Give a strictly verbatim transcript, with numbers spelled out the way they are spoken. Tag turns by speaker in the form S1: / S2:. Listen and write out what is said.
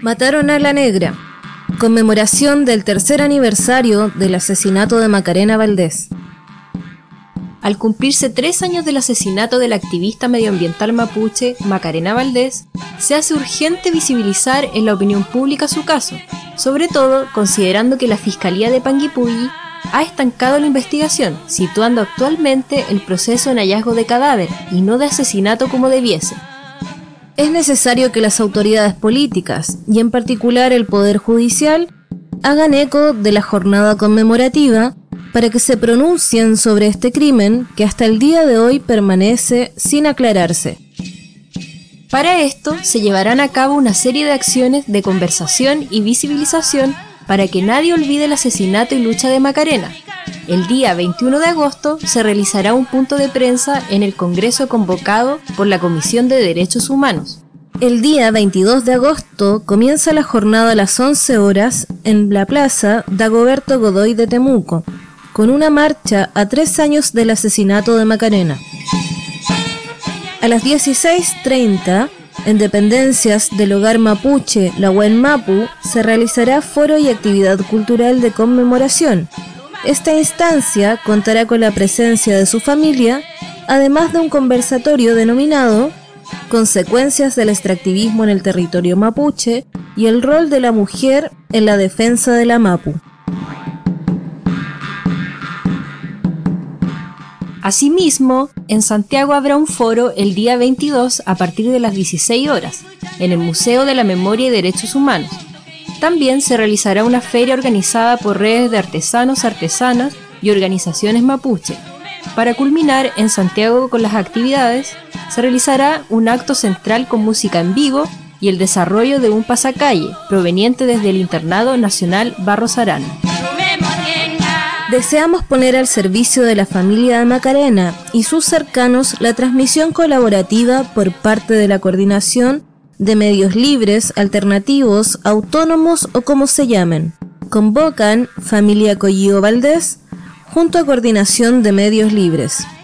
S1: Mataron a la negra. Conmemoración del tercer aniversario del asesinato de Macarena Valdés.
S2: Al cumplirse tres años del asesinato de la activista medioambiental mapuche Macarena Valdés, se hace urgente visibilizar en la opinión pública su caso, sobre todo considerando que la Fiscalía de Panguipulli ha estancado la investigación, situando actualmente el proceso en hallazgo de cadáver y no de asesinato como debiese.
S1: Es necesario que las autoridades políticas, y en particular el Poder Judicial, hagan eco de la jornada conmemorativa para que se pronuncien sobre este crimen que hasta el día de hoy permanece sin aclararse.
S2: Para esto se llevarán a cabo una serie de acciones de conversación y visibilización para que nadie olvide el asesinato y lucha de Macarena. El día veintiuno de agosto se realizará un punto de prensa en el Congreso convocado por la Comisión de Derechos Humanos.
S1: El día veintidós de agosto comienza la jornada a las once horas en la plaza Dagoberto Godoy de Temuco, con una marcha a tres años del asesinato de Macarena. A las dieciséis treinta, en dependencias del Hogar Mapuche La Buen Mapu, se realizará foro y actividad cultural de conmemoración. Esta instancia contará con la presencia de su familia, además de un conversatorio denominado Consecuencias del extractivismo en el territorio mapuche y el rol de la mujer en la defensa de la Mapu.
S2: Asimismo, en Santiago habrá un foro el día veintidós a partir de las dieciséis horas, en el Museo de la Memoria y Derechos Humanos. También se realizará una feria organizada por redes de artesanos, artesanas y organizaciones mapuche. Para culminar en Santiago con las actividades, se realizará un acto central con música en vivo y el desarrollo de un pasacalle proveniente desde el Internado Nacional Barros Arana.
S1: Deseamos poner al servicio de la familia de Macarena y sus cercanos la transmisión colaborativa por parte de la Coordinación de Medios Libres, Alternativos, Autónomos o como se llamen. Convocan Familia Collío Valdés junto a Coordinación de Medios Libres.